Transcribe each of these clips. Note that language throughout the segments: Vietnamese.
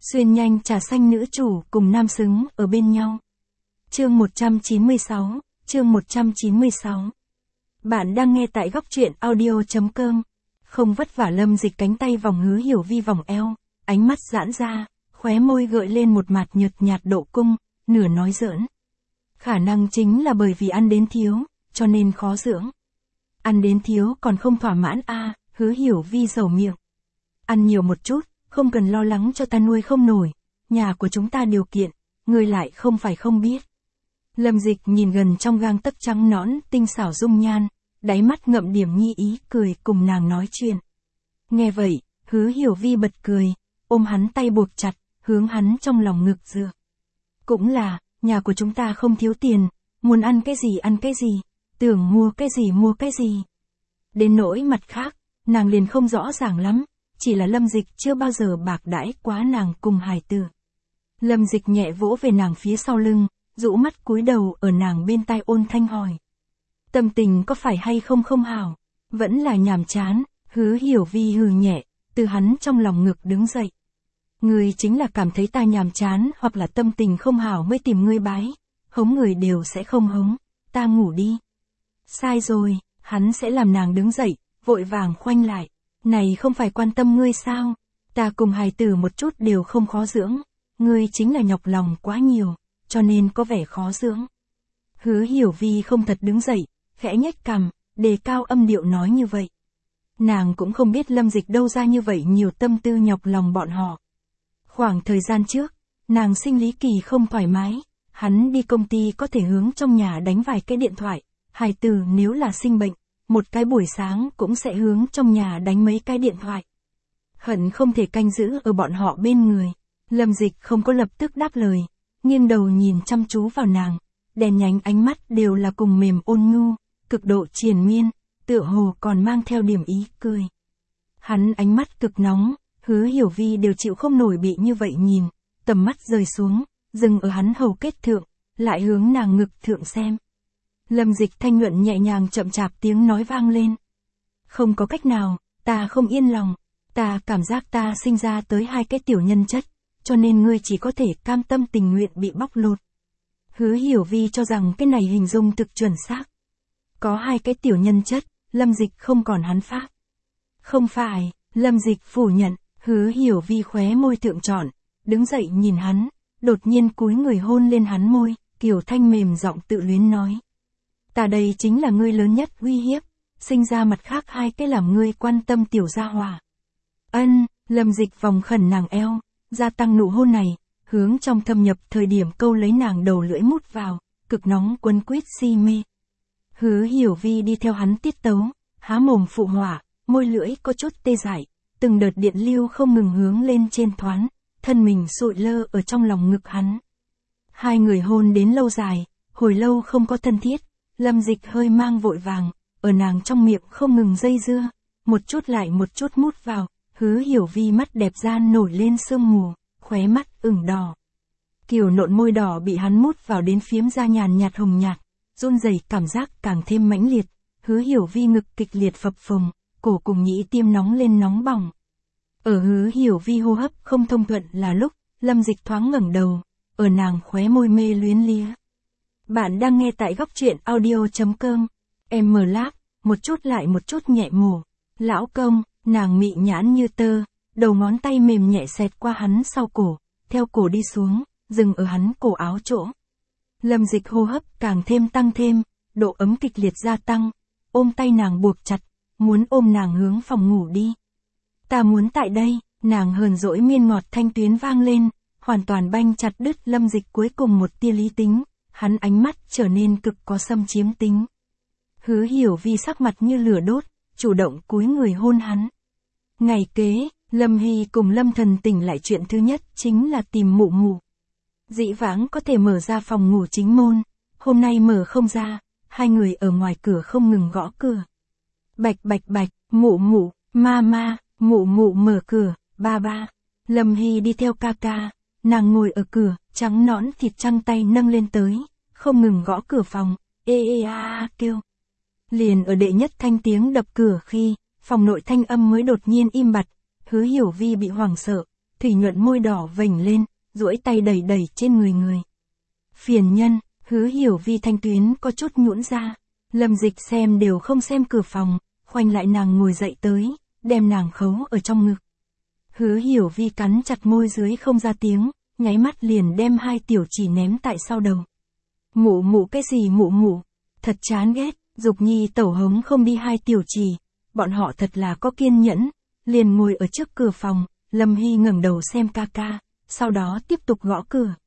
Xuyên nhanh trà xanh nữ chủ cùng nam xứng ở bên nhau. Chương 196, chương 196. Bạn đang nghe tại góc truyện audio.com. Không vất vả Lâm Dịch cánh tay vòng Hứa Hiểu Vi vòng eo, ánh mắt giãn ra, khóe môi gợi lên một mặt nhợt nhạt độ cung, nửa nói giỡn. Khả năng chính là bởi vì ăn đến thiếu, cho nên khó dưỡng. Ăn đến thiếu còn không thỏa mãn Hứa Hiểu Vi dầu miệng. Ăn nhiều một chút, không cần lo lắng cho ta nuôi không nổi, nhà của chúng ta điều kiện, ngươi lại không phải không biết. Lâm Dịch nhìn gần trong gang tấc trắng nõn, tinh xảo dung nhan, đáy mắt ngậm điểm nhi ý cười cùng nàng nói chuyện. Nghe vậy, Hứa Hiểu Vi bật cười, ôm hắn tay buộc chặt, hướng hắn trong lòng ngực dựa. Cũng là, nhà của chúng ta không thiếu tiền, muốn ăn cái gì, tưởng mua cái gì. Đến nỗi mặt khác, nàng liền không rõ ràng lắm, chỉ là Lâm Dịch chưa bao giờ bạc đãi quá nàng cùng hài tử. Lâm Dịch nhẹ vỗ về nàng phía sau lưng, rũ mắt cúi đầu ở nàng bên tai ôn thanh hỏi. Tâm tình có phải hay không không hảo, vẫn là nhàm chán. Hứa Hiểu Vi hừ nhẹ, từ hắn trong lòng ngực đứng dậy. Ngươi chính là cảm thấy ta nhàm chán hoặc là tâm tình không hảo mới tìm ngươi bái, hống người đều sẽ không hống, ta ngủ đi. Sai rồi, hắn sẽ làm nàng đứng dậy, vội vàng khoanh lại. Này không phải quan tâm ngươi sao, ta cùng hài tử một chút đều không khó dưỡng, ngươi chính là nhọc lòng quá nhiều, cho nên có vẻ khó dưỡng. Hứa Hiểu Vi không thật đứng dậy, khẽ nhếch cằm, đề cao âm điệu nói như vậy. Nàng cũng không biết Lâm Dịch đâu ra như vậy nhiều tâm tư nhọc lòng bọn họ. Khoảng thời gian trước, nàng sinh lý kỳ không thoải mái, hắn đi công ty có thể hướng trong nhà đánh vài cái điện thoại, hài tử nếu là sinh bệnh, một cái buổi sáng cũng sẽ hướng trong nhà đánh mấy cái điện thoại. Hận không thể canh giữ ở bọn họ bên người. Lâm Dịch không có lập tức đáp lời, nghiêng đầu nhìn chăm chú vào nàng, đèn nhánh ánh mắt đều là cùng mềm ôn nhu, cực độ triền miên, tựa hồ còn mang theo điểm ý cười. Hắn ánh mắt cực nóng, Hứa Hiểu Vi đều chịu không nổi bị như vậy nhìn, tầm mắt rời xuống, dừng ở hắn hầu kết thượng, lại hướng nàng ngực thượng xem. Lâm Dịch thanh nhuận nhẹ nhàng chậm chạp tiếng nói vang lên. Không có cách nào, ta không yên lòng, ta cảm giác ta sinh ra tới hai cái tiểu nhân chất, cho nên ngươi chỉ có thể cam tâm tình nguyện bị bóc lột. Hứa Hiểu Vi cho rằng cái này hình dung thực chuẩn xác. Có hai cái tiểu nhân chất, Lâm Dịch không còn hắn pháp. Không phải, Lâm Dịch phủ nhận, Hứa Hiểu Vi khóe môi thượng trọn, đứng dậy nhìn hắn, đột nhiên cúi người hôn lên hắn môi, kiểu thanh mềm giọng tự luyến nói. Ta đây chính là ngươi lớn nhất uy hiếp, sinh ra mặt khác hai cái làm ngươi quan tâm tiểu gia hỏa. Ân, Lâm Dịch vòng khẩn nàng eo, gia tăng nụ hôn này, hướng trong thâm nhập thời điểm câu lấy nàng đầu lưỡi mút vào, cực nóng quấn quýt si mê. Hứa Hiểu Vi đi theo hắn tiết tấu, há mồm phụ họa, môi lưỡi có chút tê dại, từng đợt điện lưu không ngừng hướng lên trên thoáng, thân mình sụi lơ ở trong lòng ngực hắn. Hai người hôn đến lâu dài, hồi lâu không có thân thiết. Lâm Dịch hơi mang vội vàng, ở nàng trong miệng không ngừng dây dưa, một chút lại một chút mút vào, Hứa Hiểu Vi mắt đẹp gian nổi lên sương mù, khóe mắt ửng đỏ. Kiều nộn môi đỏ bị hắn mút vào đến phiếm da nhàn nhạt hồng nhạt, run rẩy cảm giác càng thêm mãnh liệt, Hứa Hiểu Vi ngực kịch liệt phập phồng, cổ cùng nhĩ tiêm nóng lên nóng bỏng. Ở Hứa Hiểu Vi hô hấp không thông thuận là lúc, Lâm Dịch thoáng ngẩng đầu, ở nàng khóe môi mê luyến lía. Bạn đang nghe tại góc truyện audio.com. Em mở lác, một chút lại một chút nhẹ mổ. Lão công, nàng mị nhãn như tơ, đầu ngón tay mềm nhẹ xẹt qua hắn sau cổ, theo cổ đi xuống, dừng ở hắn cổ áo chỗ. Lâm Dịch hô hấp càng thêm tăng thêm, độ ấm kịch liệt gia tăng, ôm tay nàng buộc chặt, muốn ôm nàng hướng phòng ngủ đi. Ta muốn tại đây, nàng hờn dỗi miên ngọt thanh tuyến vang lên, hoàn toàn banh chặt đứt Lâm Dịch cuối cùng một tia lý tính. Hắn ánh mắt trở nên cực có xâm chiếm tính. Hứa Hiểu Vi sắc mặt như lửa đốt, chủ động cúi người hôn hắn. Ngày kế, Lâm Hy cùng Lâm Thần tỉnh lại chuyện thứ nhất chính là tìm mụ mụ. Dĩ vãng có thể mở ra phòng ngủ chính môn, hôm nay mở không ra, hai người ở ngoài cửa không ngừng gõ cửa. Bạch bạch bạch, mụ mụ, ma, mụ mụ mở cửa, ba. Lâm Hy đi theo ca ca. Nàng ngồi ở cửa, trắng nõn thịt trăng tay nâng lên tới, không ngừng gõ cửa phòng, kêu. Liền ở đệ nhất thanh tiếng đập cửa khi, phòng nội thanh âm mới đột nhiên im bặt, Hứa Hiểu Vi bị hoảng sợ, thủy nhuận môi đỏ vểnh lên, duỗi tay đẩy đẩy trên người. Phiền nhân, Hứa Hiểu Vi thanh tuyến có chút nhũn ra. Lâm Dịch xem đều không xem cửa phòng, khoanh lại nàng ngồi dậy tới, đem nàng khấu ở trong ngực. Hứa Hiểu Vi cắn chặt môi dưới không ra tiếng, nháy mắt liền đem 2 tiểu chỉ ném tại sau đầu. Mụ mụ cái gì mụ mụ, thật chán ghét, Dục Nhi tẩu hống không đi 2 tiểu chỉ, bọn họ thật là có kiên nhẫn, liền ngồi ở trước cửa phòng, Lâm Hy ngẩng đầu xem ca ca, sau đó tiếp tục gõ cửa.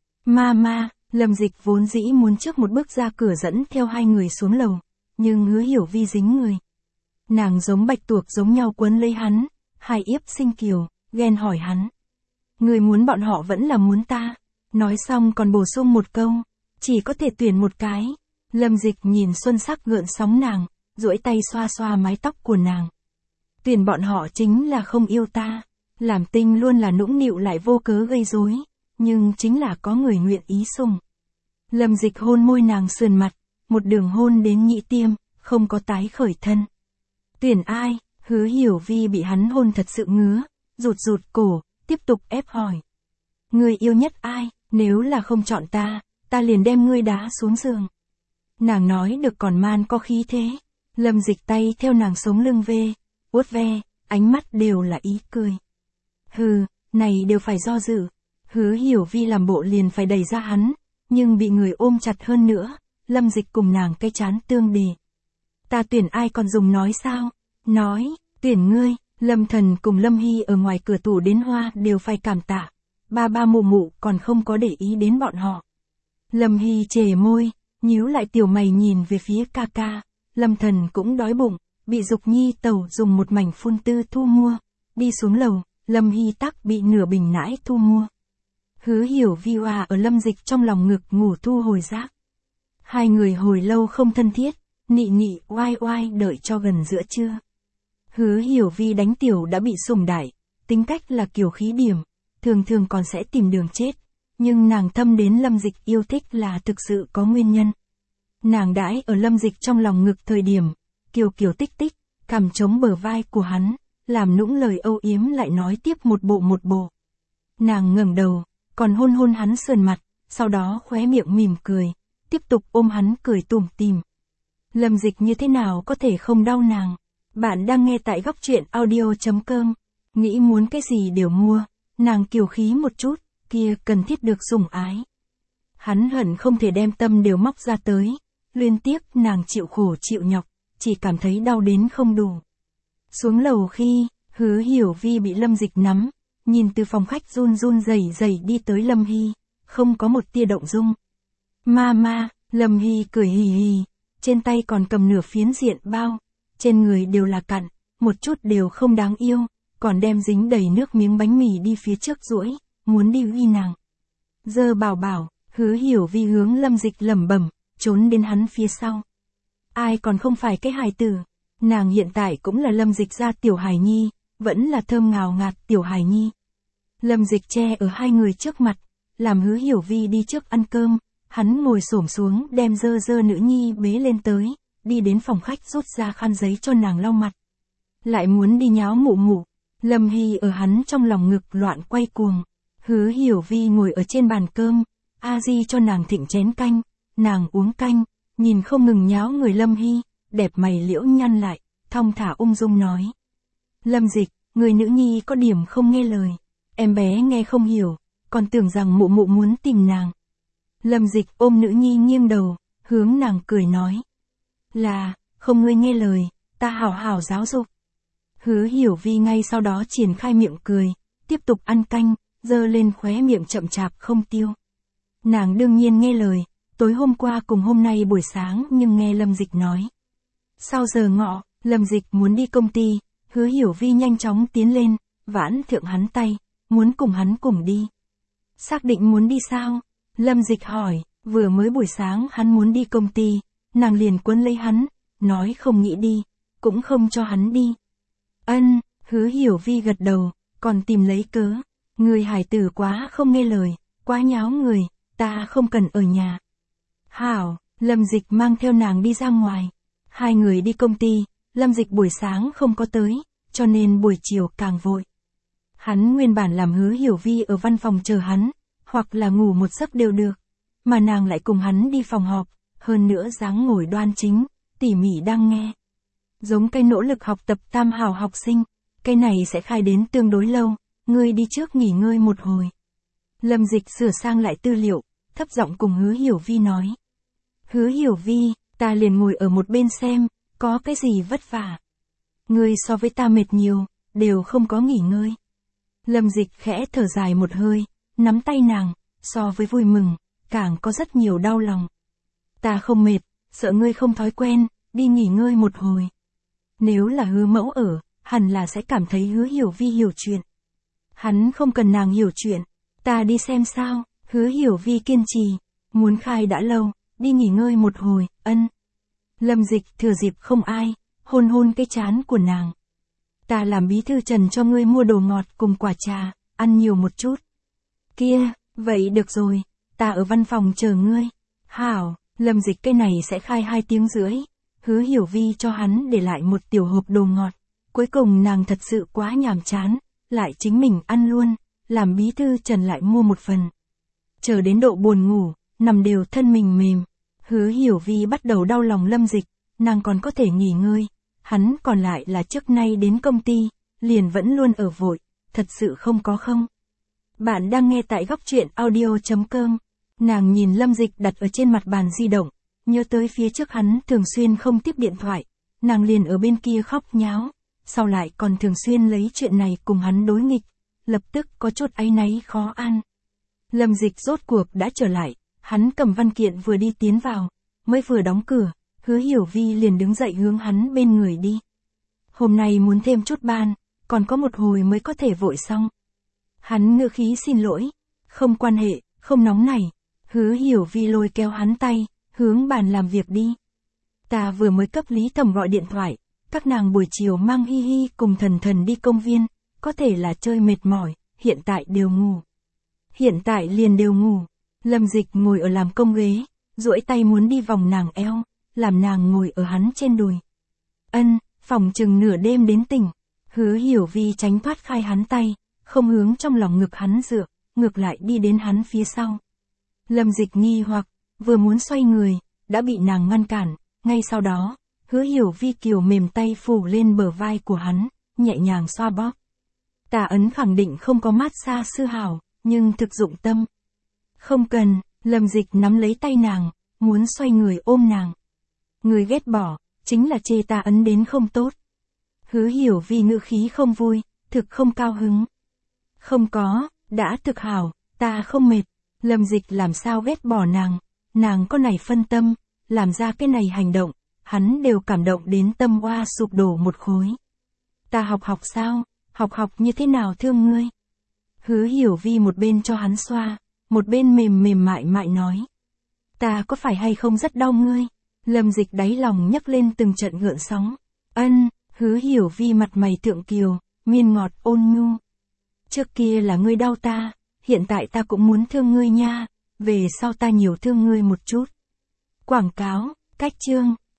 Mama, Lâm Dịch vốn dĩ muốn trước một bước ra cửa dẫn theo 2 người xuống lầu, nhưng Hứa Hiểu Vi dính người. Nàng giống bạch tuộc giống nhau quấn lấy hắn, Hai Yếp sinh kiều, ghen hỏi hắn. Người muốn bọn họ vẫn là muốn ta, nói xong còn bổ sung một câu, chỉ có thể tuyển một cái. Lâm Dịch nhìn xuân sắc gợn sóng nàng, duỗi tay xoa xoa mái tóc của nàng. Tuyển bọn họ chính là không yêu ta, làm tinh luôn là nũng nịu lại vô cớ gây rối, nhưng chính là có người nguyện ý sủng. Lâm Dịch hôn môi nàng sườn mặt, một đường hôn đến nhĩ tiêm, không có tái khởi thân. Tuyển ai? Hứa Hiểu Vi bị hắn hôn thật sự ngứa, rụt cổ, tiếp tục ép hỏi. Người yêu nhất ai? Nếu là không chọn ta liền đem ngươi đá xuống giường. Nàng nói được còn man có khí thế. Lâm Dịch tay theo nàng sống lưng vuốt ve, ánh mắt đều là ý cười. Hừ, này đều phải do dự. Hứa Hiểu Vi làm bộ liền phải đẩy ra hắn, nhưng bị người ôm chặt hơn nữa. Lâm Dịch cùng nàng cái chán tương đề. Ta tuyển ai còn dùng nói sao? Nói, tuyển ngươi. Lâm Thần cùng Lâm Hy ở ngoài cửa tủ đến hoa đều phải cảm tạ. Ba mụ mụ còn không có để ý đến bọn họ. Lâm Hy chề môi, nhíu lại tiểu mày nhìn về phía ca ca. Lâm Thần cũng đói bụng, bị Dục Nhi tẩu dùng một mảnh phun tư thu mua. Đi xuống lầu, Lâm Hy tắc bị nửa bình nãi thu mua. Hứa Hiểu Vi hòa ở Lâm Dịch trong lòng ngực ngủ thu hồi giác. 2 người hồi lâu không thân thiết, nị oai đợi cho gần giữa trưa. Hứa Hiểu Vi đánh tiểu đã bị sủng đại, tính cách là kiểu khí điểm, thường còn sẽ tìm đường chết, nhưng nàng thâm đến Lâm Dịch yêu thích là thực sự có nguyên nhân. Nàng đãi ở Lâm Dịch trong lòng ngực thời điểm, kiều tích, cằm chống bờ vai của hắn, làm nũng lời âu yếm lại nói tiếp một bộ. Nàng ngẩng đầu, còn hôn hắn sườn mặt, sau đó khóe miệng mỉm cười, tiếp tục ôm hắn cười tủm tỉm. Lâm Dịch như thế nào có thể không đau nàng. Bạn đang nghe tại góc truyện audio.com. Nghĩ muốn cái gì đều mua, nàng kiều khí một chút, kia cần thiết được sủng ái. Hắn hận không thể đem tâm đều móc ra tới, luyến tiếc nàng chịu khổ chịu nhọc, chỉ cảm thấy đau đến không đủ. Xuống lầu khi, Hứa Hiểu Vi bị Lâm Dịch nắm, nhìn từ phòng khách run rẩy đi tới Lâm Hy, không có một tia động dung. Mama, Lâm Hy cười hì hì, trên tay còn cầm nửa phiến diện bao, trên người đều là cặn, một chút đều không đáng yêu, còn đem dính đầy nước miếng bánh mì đi phía trước duỗi, muốn đi uy nàng. Dơ bảo, Hứa Hiểu Vi hướng Lâm Dịch lẩm bẩm, trốn đến hắn phía sau. Ai còn không phải cái hài tử, nàng hiện tại cũng là Lâm Dịch gia tiểu hài nhi, vẫn là thơm ngào ngạt tiểu hài nhi. Lâm Dịch che ở 2 người trước mặt, làm Hứa Hiểu Vi đi trước ăn cơm, hắn ngồi xổm xuống đem dơ nữ nhi bế lên tới, đi đến phòng khách rút ra khăn giấy cho nàng lau mặt. Lại muốn đi nháo mụ, Lâm Hy ở hắn trong lòng ngực loạn quay cuồng. Hứa Hiểu Vi ngồi ở trên bàn cơm, A Di cho nàng thịnh chén canh, nàng uống canh, nhìn không ngừng nháo người Lâm Hy, đẹp mày liễu nhăn lại, thong thả ung dung nói. Lâm Dịch, người nữ nhi có điểm không nghe lời, em bé nghe không hiểu, còn tưởng rằng mụ muốn tìm nàng. Lâm Dịch ôm nữ nhi nghiêng đầu, hướng nàng cười nói. Là, không ngươi nghe lời, ta hảo hảo giáo dục. Hứa Hiểu Vi ngay sau đó triển khai miệng cười, tiếp tục ăn canh, dơ lên khóe miệng chậm chạp không tiêu. Nàng đương nhiên nghe lời, tối hôm qua cùng hôm nay buổi sáng nhưng nghe Lâm Dịch nói. Sau giờ ngọ, Lâm Dịch muốn đi công ty, Hứa Hiểu Vi nhanh chóng tiến lên, vãn thượng hắn tay, muốn cùng hắn cùng đi. Xác định muốn đi sao? Lâm Dịch hỏi, vừa mới buổi sáng hắn muốn đi công ty, nàng liền quấn lấy hắn, nói không nghĩ đi, cũng không cho hắn đi. Ân, Hứa Hiểu Vi gật đầu, còn tìm lấy cớ. Người hải tử quá không nghe lời, quá nháo người, ta không cần ở nhà. Hảo, Lâm Dịch mang theo nàng đi ra ngoài. 2 người đi công ty, Lâm Dịch buổi sáng không có tới, cho nên buổi chiều càng vội. Hắn nguyên bản làm Hứa Hiểu Vi ở văn phòng chờ hắn, hoặc là ngủ một giấc đều được. Mà nàng lại cùng hắn đi phòng họp, hơn nữa dáng ngồi đoan chính, tỉ mỉ đang nghe. Giống cái nỗ lực học tập tam hào học sinh, cái này sẽ khai đến tương đối lâu, ngươi đi trước nghỉ ngơi một hồi. Lâm Dịch sửa sang lại tư liệu, thấp giọng cùng Hứa Hiểu Vi nói. Hứa Hiểu Vi, ta liền ngồi ở một bên xem, có cái gì vất vả. Ngươi so với ta mệt nhiều, đều không có nghỉ ngơi. Lâm Dịch khẽ thở dài một hơi, nắm tay nàng, so với vui mừng, càng có rất nhiều đau lòng. Ta không mệt, sợ ngươi không thói quen, đi nghỉ ngơi một hồi. Nếu là Hứa mẫu ở, hẳn là sẽ cảm thấy Hứa Hiểu Vi hiểu chuyện. Hắn không cần nàng hiểu chuyện, ta đi xem sao, Hứa Hiểu Vi kiên trì, muốn khai đã lâu, đi nghỉ ngơi một hồi, ân. Lâm Dịch thừa dịp không ai, hôn hôn cái trán của nàng. Ta làm bí thư Trần cho ngươi mua đồ ngọt cùng quả trà, ăn nhiều một chút. Kia, vậy được rồi, ta ở văn phòng chờ ngươi. Hảo, Lâm Dịch cái này sẽ khai 2 tiếng rưỡi. Hứa Hiểu Vi cho hắn để lại một tiểu hộp đồ ngọt. Cuối cùng nàng thật sự quá nhàm chán, lại chính mình ăn luôn, làm bí thư Trần lại mua một phần. Chờ đến độ buồn ngủ, nằm đều thân mình mềm. Hứa Hiểu Vi bắt đầu đau lòng Lâm Dịch, nàng còn có thể nghỉ ngơi. Hắn còn lại là trước nay đến công ty, liền vẫn luôn ở vội, thật sự không có không. Bạn đang nghe tại góc truyện audio.com. Nàng nhìn Lâm Dịch đặt ở trên mặt bàn di động, nhớ tới phía trước hắn thường xuyên không tiếp điện thoại, nàng liền ở bên kia khóc nháo, sau lại còn thường xuyên lấy chuyện này cùng hắn đối nghịch, lập tức có chút áy náy khó ăn. Lâm Dịch rốt cuộc đã trở lại, hắn cầm văn kiện vừa đi tiến vào, mới vừa đóng cửa, Hứa Hiểu Vi liền đứng dậy hướng hắn bên người đi. Hôm nay muốn thêm chút ban, còn có một hồi mới có thể vội xong. Hắn ngữ khí xin lỗi, không quan hệ, không nóng nảy. Hứa Hiểu Vi lôi kéo hắn tay, hướng bàn làm việc đi. Ta vừa mới cấp Lý Thẩm gọi điện thoại, các nàng buổi chiều mang Hi Hi cùng Thần Thần đi công viên, có thể là chơi mệt mỏi, hiện tại đều ngủ. Hiện tại liền đều ngủ. Lâm Dịch ngồi ở làm công ghế, duỗi tay muốn đi vòng nàng eo, làm nàng ngồi ở hắn trên đùi. Ân, phòng chừng nửa đêm đến tỉnh. Hứa Hiểu Vi tránh thoát khai hắn tay, không hướng trong lòng ngực hắn dựa, ngược lại đi đến hắn phía sau. Lâm Dịch nghi hoặc, vừa muốn xoay người, đã bị nàng ngăn cản, ngay sau đó, Hứa Hiểu Vi kiều mềm tay phủ lên bờ vai của hắn, nhẹ nhàng xoa bóp. Tà ấn khẳng định không có massage sư hảo, nhưng thực dụng tâm. Không cần, Lâm Dịch nắm lấy tay nàng, muốn xoay người ôm nàng. Người ghét bỏ, chính là chê ta ấn đến không tốt. Hứa Hiểu Vi ngữ khí không vui, thực không cao hứng. Không có, đã thực hảo, ta không mệt. Lâm Dịch làm sao ghét bỏ nàng có này phân tâm, làm ra cái này hành động, hắn đều cảm động đến tâm hoa sụp đổ một khối. Ta học sao, học như thế nào thương ngươi? Hứa Hiểu Vi một bên cho hắn xoa, một bên mềm mại nói. Ta có phải hay không rất đau ngươi? Lâm Dịch đáy lòng nhấc lên từng trận gợn sóng. Ân, Hứa Hiểu Vi mặt mày thượng kiều, miên ngọt ôn nhu. Trước kia là ngươi đau ta, hiện tại ta cũng muốn thương ngươi nha, về sau ta nhiều thương ngươi một chút. Quảng cáo, cách chương.